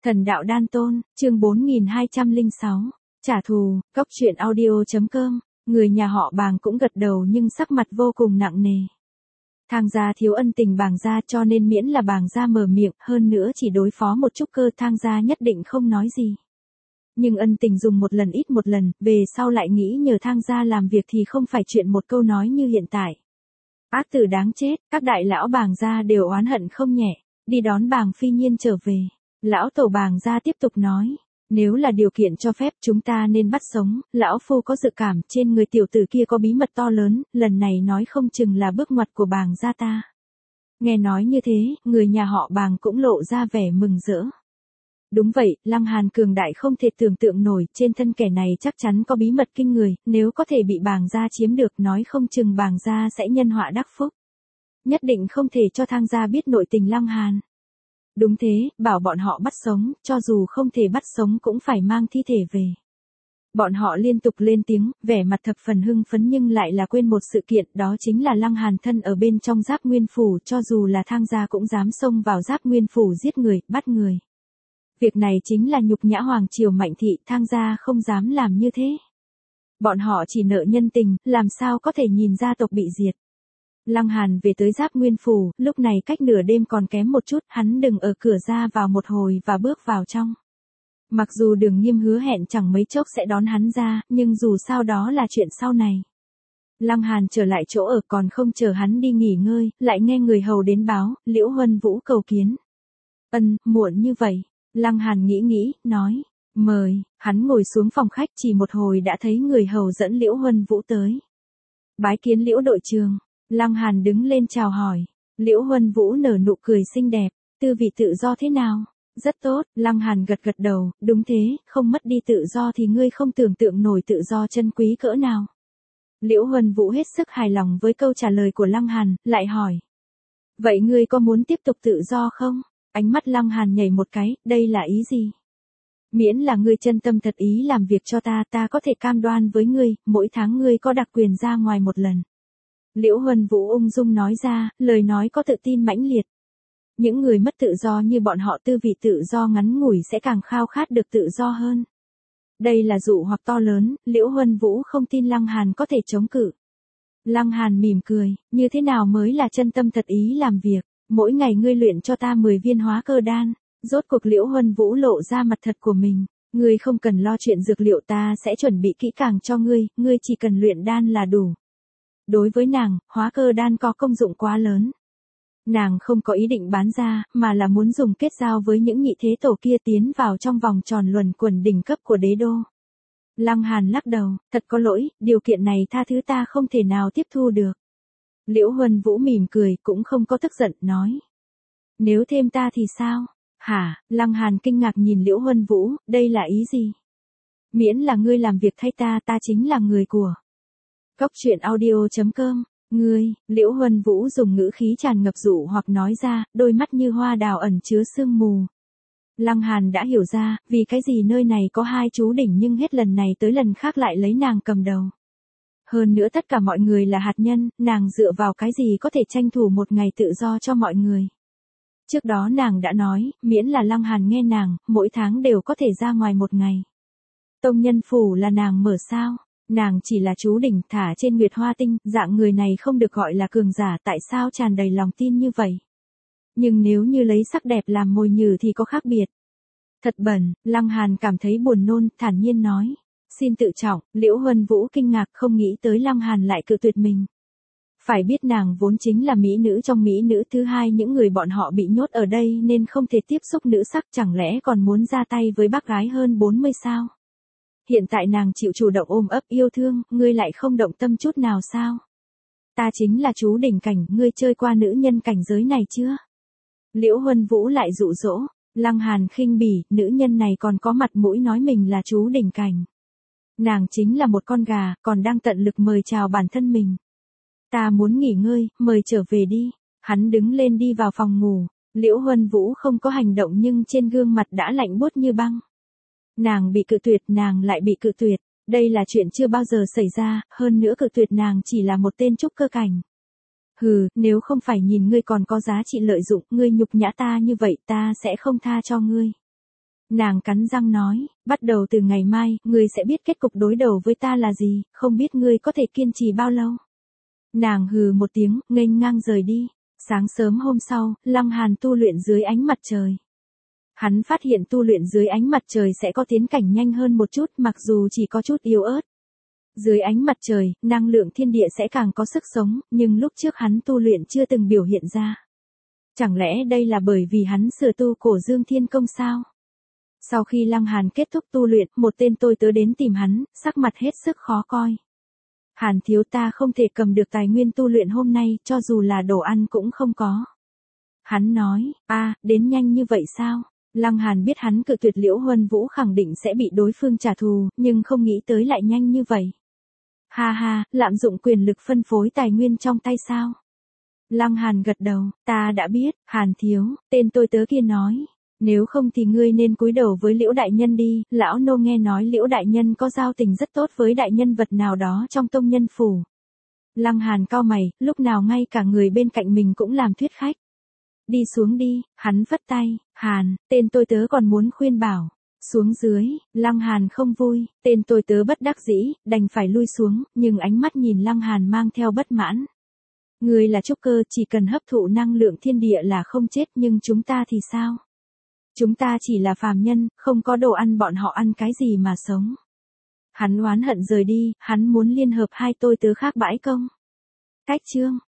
Thần đạo đan tôn, chương 4206. Trả thù, cốc truyện audio.com. Người nhà họ Bàng cũng gật đầu nhưng sắc mặt vô cùng nặng nề. Thang gia thiếu ân tình Bàng gia, cho nên miễn là Bàng gia mở miệng, hơn nữa chỉ đối phó một chút cơ, Thang gia nhất định không nói gì. Nhưng ân tình dùng một lần ít một lần, về sau lại nghĩ nhờ Thang gia làm việc thì không phải chuyện một câu nói như hiện tại. Ác tử đáng chết, các đại lão Bàng gia đều oán hận không nhẹ, đi đón Bàng phi nhiên trở về. Lão tổ Bàng gia tiếp tục nói, nếu là điều kiện cho phép chúng ta nên bắt sống, lão phu có dự cảm trên người tiểu tử kia có bí mật to lớn, lần này nói không chừng là bước ngoặt của Bàng gia ta. Nghe nói như thế, người nhà họ Bàng cũng lộ ra vẻ mừng rỡ. Đúng vậy, Lăng Hàn cường đại không thể tưởng tượng nổi, trên thân kẻ này chắc chắn có bí mật kinh người, nếu có thể bị Bàng gia chiếm được nói không chừng Bàng gia sẽ nhân họa đắc phúc. Nhất định không thể cho Thang gia biết nội tình Lăng Hàn. Đúng thế, bảo bọn họ bắt sống, cho dù không thể bắt sống cũng phải mang thi thể về. Bọn họ liên tục lên tiếng, vẻ mặt thập phần hưng phấn nhưng lại là quên một sự kiện, đó chính là Lăng Hàn thân ở bên trong Giáp Nguyên Phủ, cho dù là Thang gia cũng dám xông vào Giáp Nguyên Phủ giết người, bắt người. Việc này chính là nhục nhã hoàng triều Mạnh thị, Thang gia không dám làm như thế. Bọn họ chỉ nợ nhân tình, làm sao có thể nhìn gia tộc bị diệt. Lăng Hàn về tới Giáp Nguyên Phủ, lúc này cách nửa đêm còn kém một chút, hắn đừng ở cửa ra vào một hồi và bước vào trong. Mặc dù Đường Nghiêm hứa hẹn chẳng mấy chốc sẽ đón hắn ra, nhưng dù sao đó là chuyện sau này. Lăng Hàn trở lại chỗ ở còn không chờ hắn đi nghỉ ngơi, lại nghe người hầu đến báo, Liễu Huân Vũ cầu kiến. Muộn như vậy. Lăng Hàn nghĩ, nói, mời, hắn ngồi xuống phòng khách chỉ một hồi đã thấy người hầu dẫn Liễu Huân Vũ tới. Bái kiến Liễu đội trường. Lăng Hàn đứng lên chào hỏi. Liễu Huân Vũ nở nụ cười xinh đẹp, tư vị tự do thế nào? Rất tốt, Lăng Hàn gật đầu, đúng thế, không mất đi tự do thì ngươi không tưởng tượng nổi tự do chân quý cỡ nào. Liễu Huân Vũ hết sức hài lòng với câu trả lời của Lăng Hàn, lại hỏi. Vậy ngươi có muốn tiếp tục tự do không? Ánh mắt Lăng Hàn nhảy một cái, đây là ý gì? Miễn là ngươi chân tâm thật ý làm việc cho ta, ta có thể cam đoan với ngươi, mỗi tháng ngươi có đặc quyền ra ngoài một lần. Liễu Huân Vũ ung dung nói ra, lời nói có tự tin mãnh liệt. Những người mất tự do như bọn họ tư vị tự do ngắn ngủi sẽ càng khao khát được tự do hơn. Đây là dụ hoặc to lớn, Liễu Huân Vũ không tin Lăng Hàn có thể chống cự. Lăng Hàn mỉm cười, như thế nào mới là chân tâm thật ý làm việc, mỗi ngày ngươi luyện cho ta 10 viên hóa cơ đan. Rốt cuộc Liễu Huân Vũ lộ ra mặt thật của mình, ngươi không cần lo chuyện dược liệu, ta sẽ chuẩn bị kỹ càng cho ngươi chỉ cần luyện đan là đủ. Đối với nàng, hóa cơ đan có công dụng quá lớn. Nàng không có ý định bán ra, mà là muốn dùng kết giao với những nhị thế tổ kia tiến vào trong vòng tròn luẩn quẩn đỉnh cấp của đế đô. Lăng Hàn lắc đầu, thật có lỗi, điều kiện này tha thứ ta không thể nào tiếp thu được. Liễu Huân Vũ mỉm cười, cũng không có tức giận, nói. Nếu thêm ta thì sao? Hả? Lăng Hàn kinh ngạc nhìn Liễu Huân Vũ, đây là ý gì? Miễn là ngươi làm việc thay ta, ta chính là người của. Cốc truyện audio.com. Ngươi, Liễu Huân Vũ dùng ngữ khí tràn ngập dụ hoặc nói ra, đôi mắt như hoa đào ẩn chứa sương mù. Lăng Hàn đã hiểu ra, vì cái gì nơi này có hai chú đỉnh nhưng hết lần này tới lần khác lại lấy nàng cầm đầu. Hơn nữa tất cả mọi người là hạt nhân, nàng dựa vào cái gì có thể tranh thủ một ngày tự do cho mọi người. Trước đó nàng đã nói, miễn là Lăng Hàn nghe nàng, mỗi tháng đều có thể ra ngoài một ngày. Tông Nhân Phủ là nàng mở sao? Nàng chỉ là chú đỉnh thả trên Nguyệt Hoa Tinh, dạng người này không được gọi là cường giả, tại sao tràn đầy lòng tin như vậy? Nhưng nếu như lấy sắc đẹp làm mồi nhử thì có khác biệt. Thật bẩn, Lăng Hàn cảm thấy buồn nôn, thản nhiên nói. Xin tự trọng, Liễu Huân Vũ kinh ngạc không nghĩ tới Lăng Hàn lại cự tuyệt mình. Phải biết nàng vốn chính là mỹ nữ trong mỹ nữ thứ hai, những người bọn họ bị nhốt ở đây nên không thể tiếp xúc nữ sắc, chẳng lẽ còn muốn ra tay với bác gái hơn 40 sao? Hiện tại nàng chịu chủ động ôm ấp yêu thương, ngươi lại không động tâm chút nào sao? Ta chính là chú đỉnh cảnh, ngươi chơi qua nữ nhân cảnh giới này chưa? Liễu Huân Vũ lại dụ dỗ, Lăng Hàn khinh bỉ, nữ nhân này còn có mặt mũi nói mình là chú đỉnh cảnh. Nàng chính là một con gà, còn đang tận lực mời chào bản thân mình. Ta muốn nghỉ ngơi, mời trở về đi. Hắn đứng lên đi vào phòng ngủ, Liễu Huân Vũ không có hành động nhưng trên gương mặt đã lạnh buốt như băng. Nàng bị cự tuyệt, nàng lại bị cự tuyệt, đây là chuyện chưa bao giờ xảy ra, hơn nữa cự tuyệt nàng chỉ là một tên trúc cơ cảnh. Hừ, nếu không phải nhìn ngươi còn có giá trị lợi dụng, ngươi nhục nhã ta như vậy ta sẽ không tha cho ngươi. Nàng cắn răng nói, bắt đầu từ ngày mai, ngươi sẽ biết kết cục đối đầu với ta là gì, không biết ngươi có thể kiên trì bao lâu. Nàng hừ một tiếng, nghênh ngang rời đi. Sáng sớm hôm sau, Lăng Hàn tu luyện dưới ánh mặt trời. Hắn phát hiện tu luyện dưới ánh mặt trời sẽ có tiến cảnh nhanh hơn một chút mặc dù chỉ có chút yếu ớt. Dưới ánh mặt trời, năng lượng thiên địa sẽ càng có sức sống, nhưng lúc trước hắn tu luyện chưa từng biểu hiện ra. Chẳng lẽ đây là bởi vì hắn sửa tu Cổ Dương Thiên Công sao? Sau khi Lăng Hàn kết thúc tu luyện, một tên tôi tớ đến tìm hắn, sắc mặt hết sức khó coi. Hàn thiếu, ta không thể cầm được tài nguyên tu luyện hôm nay, cho dù là đồ ăn cũng không có. Hắn nói, đến nhanh như vậy sao? Lăng Hàn biết hắn cự tuyệt Liễu Huân Vũ khẳng định sẽ bị đối phương trả thù, nhưng không nghĩ tới lại nhanh như vậy. Ha ha, lạm dụng quyền lực phân phối tài nguyên trong tay sao? Lăng Hàn gật đầu, ta đã biết, Hàn thiếu, tên tôi tớ kia nói. Nếu không thì ngươi nên cúi đầu với Liễu đại nhân đi, lão nô nghe nói Liễu đại nhân có giao tình rất tốt với đại nhân vật nào đó trong tông nhân phủ. Lăng Hàn cau mày, lúc nào ngay cả người bên cạnh mình cũng làm thuyết khách. Đi xuống đi, hắn vất tay, Hàn, tên tôi tớ còn muốn khuyên bảo. Xuống dưới, Lăng Hàn không vui, tên tôi tớ bất đắc dĩ, đành phải lui xuống, nhưng ánh mắt nhìn Lăng Hàn mang theo bất mãn. Ngươi là trúc cơ, chỉ cần hấp thụ năng lượng thiên địa là không chết, nhưng chúng ta thì sao? Chúng ta chỉ là phàm nhân, không có đồ ăn, bọn họ ăn cái gì mà sống? Hắn oán hận rời đi, hắn muốn liên hợp hai tôi tớ khác bãi công. Cách chương